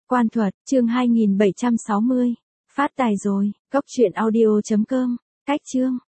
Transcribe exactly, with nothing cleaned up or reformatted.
Quan thuật, chương hai nghìn bảy trăm sáu mươi. Phát tài rồi, cốc truyện audio chấm com. Cách chương.